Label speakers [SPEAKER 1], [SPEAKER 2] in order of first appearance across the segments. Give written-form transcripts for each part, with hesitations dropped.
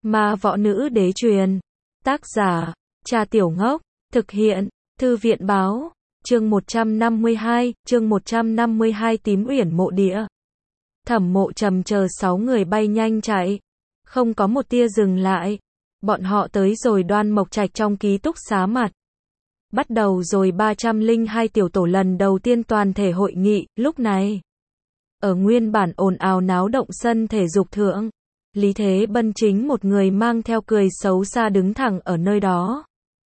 [SPEAKER 1] Ma võ nữ đế truyền. Tác giả, Trà Tiểu Ngốc. Thực hiện, Thư viện báo. Chương 152, Tím Uyển Mộ Địa. Thẩm Mộ Trầm chờ 6 người bay nhanh chạy. Không có một tia dừng lại. Bọn họ tới rồi Đoan Mộc Trạch trong ký túc xá mặt. Bắt đầu rồi 302 tiểu tổ lần đầu tiên toàn thể hội nghị, lúc này. Ở nguyên bản ồn ào náo động sân thể dục thượng, Lý Thế Bân chính một người mang theo cười xấu xa đứng thẳng ở nơi đó.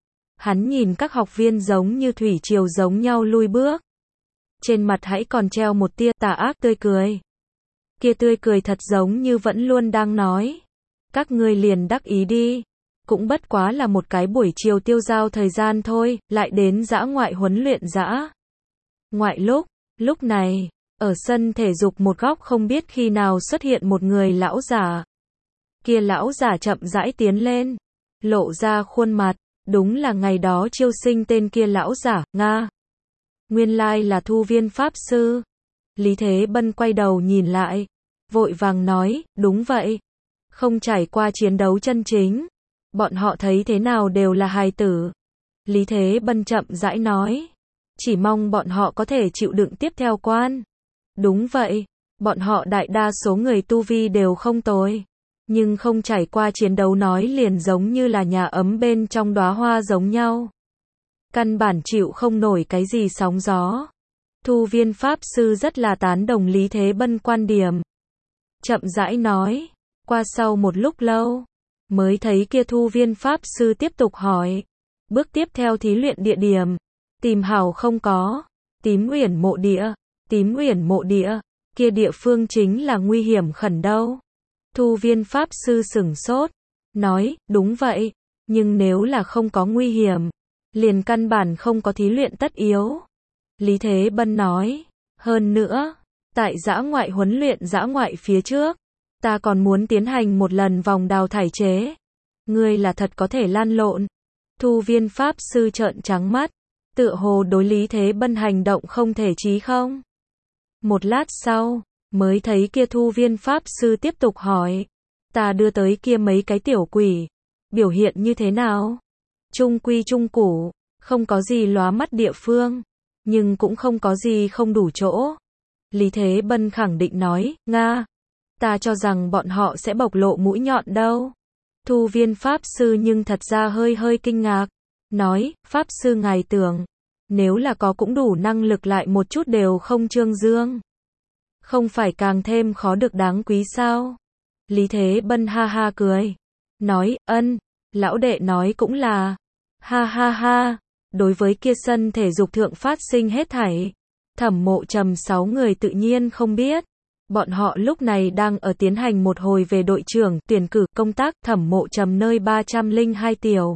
[SPEAKER 1] Hắn nhìn các học viên giống như thủy triều giống nhau lui bước. Trên mặt hãy còn treo một tia tà ác tươi cười. Kia tươi cười thật giống như vẫn luôn đang nói. Các ngươi liền đắc ý đi. Cũng bất quá là một cái buổi chiều tiêu dao thời gian thôi, lại đến dã ngoại huấn luyện dã ngoại lúc này, ở sân thể dục một góc không biết khi nào xuất hiện một người lão giả. Kia lão giả chậm rãi tiến lên, lộ ra khuôn mặt, đúng là ngày đó chiêu sinh tên kia lão giả, Nga. Nguyên lai là Thu Viên Pháp Sư. Lý Thế Bân quay đầu nhìn lại, vội vàng nói, đúng vậy. Không trải qua chiến đấu chân chính. Bọn họ thấy thế nào đều là hài tử. Lý Thế Bân chậm rãi nói. Chỉ mong bọn họ có thể chịu đựng tiếp theo quan. Đúng vậy. Bọn họ đại đa số người tu vi đều không tồi. Nhưng không trải qua chiến đấu nói liền giống như là nhà ấm bên trong đóa hoa giống nhau. Căn bản chịu không nổi cái gì sóng gió. Thu Viên Pháp Sư rất là tán đồng Lý Thế Bân quan điểm. Chậm rãi nói. Qua sau một lúc lâu, mới thấy kia Thu Viên Pháp Sư tiếp tục hỏi. Bước tiếp theo thí luyện địa điểm. Tìm hảo không có. Tím Uyển Mộ Địa. Tím Uyển Mộ Địa. Kia địa phương chính là nguy hiểm khẩn đâu. Thu Viên Pháp Sư sửng sốt. Nói, đúng vậy. Nhưng nếu là không có nguy hiểm, liền căn bản không có thí luyện tất yếu. Lý Thế Bân nói. Hơn nữa, tại dã ngoại huấn luyện dã ngoại phía trước, ta còn muốn tiến hành một lần vòng đào thải chế. Ngươi là thật có thể lan lộn. Thu Viên Pháp Sư trợn trắng mắt, tựa hồ đối Lý Thế Bân hành động không thể chí không. Một lát sau, mới thấy kia Thu Viên Pháp Sư tiếp tục hỏi. Ta đưa tới kia mấy cái tiểu quỷ, biểu hiện như thế nào? Trung quy trung củ, không có gì lóa mắt địa phương, nhưng cũng không có gì không đủ chỗ. Lý Thế Bân khẳng định nói, Nga. Ta cho rằng bọn họ sẽ bộc lộ mũi nhọn đâu. Thu Viên Pháp Sư nhưng thật ra hơi kinh ngạc. Nói, Pháp Sư ngài tưởng, nếu là có cũng đủ năng lực lại một chút đều không trương dương. Không phải càng thêm khó được đáng quý sao? Lý Thế Bân ha ha cười. Nói, lão đệ nói cũng là. Ha ha ha. Đối với kia sân thể dục thượng phát sinh hết thảy, Thẩm Mộ Trầm 6 người tự nhiên không biết. Bọn họ lúc này đang ở tiến hành một hồi về đội trưởng tuyển cử công tác. Thẩm Mộ Trầm nơi 302 tiểu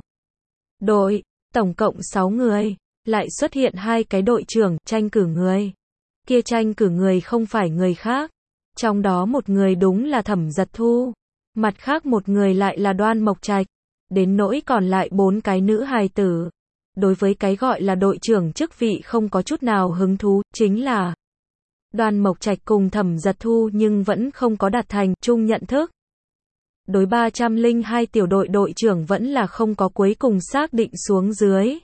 [SPEAKER 1] đội, tổng cộng 6 người, lại xuất hiện 2 cái đội trưởng tranh cử người. Kia tranh cử người không phải người khác, trong đó một người đúng là Thẩm Giật Thu, mặt khác một người lại là Đoan Mộc Trạch, đến nỗi còn lại 4 cái nữ hài tử. Đối với cái gọi là đội trưởng chức vị không có chút nào hứng thú, chính là Đoan Mộc Trạch cùng Thẩm Giật Thu nhưng vẫn không có đạt thành chung nhận thức. Đối 302 tiểu đội đội trưởng vẫn là không có cuối cùng xác định xuống dưới.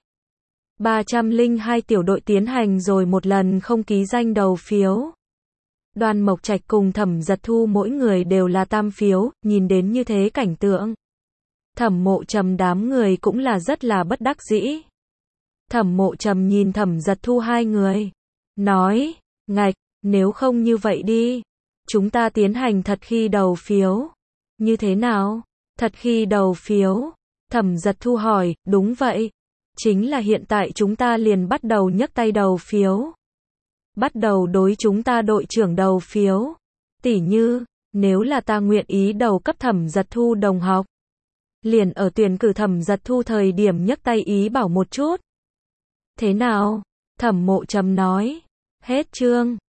[SPEAKER 1] 302 tiểu đội tiến hành rồi một lần không ký danh đầu phiếu. Đoan Mộc Trạch cùng Thẩm Giật Thu mỗi người đều là tam phiếu, nhìn đến như thế cảnh tượng. Thẩm Mộ Trầm đám người cũng là rất là bất đắc dĩ. Thẩm Mộ Trầm nhìn Thẩm Giật Thu 2 người. Nói, ngạch, nếu không như vậy đi. Chúng ta tiến hành thật khi đầu phiếu. Như thế nào? Thật khi đầu phiếu. Thẩm Giật Thu hỏi, đúng vậy. Chính là hiện tại chúng ta liền bắt đầu nhấc tay đầu phiếu. Bắt đầu đối chúng ta đội trưởng đầu phiếu. Tỉ như, nếu là ta nguyện ý đầu cấp Thẩm Giật Thu đồng học. Liền ở tuyển cử Thẩm Giật Thu thời điểm nhấc tay ý bảo một chút. Thế nào? Thẩm Mộ Trầm nói. Hết chương.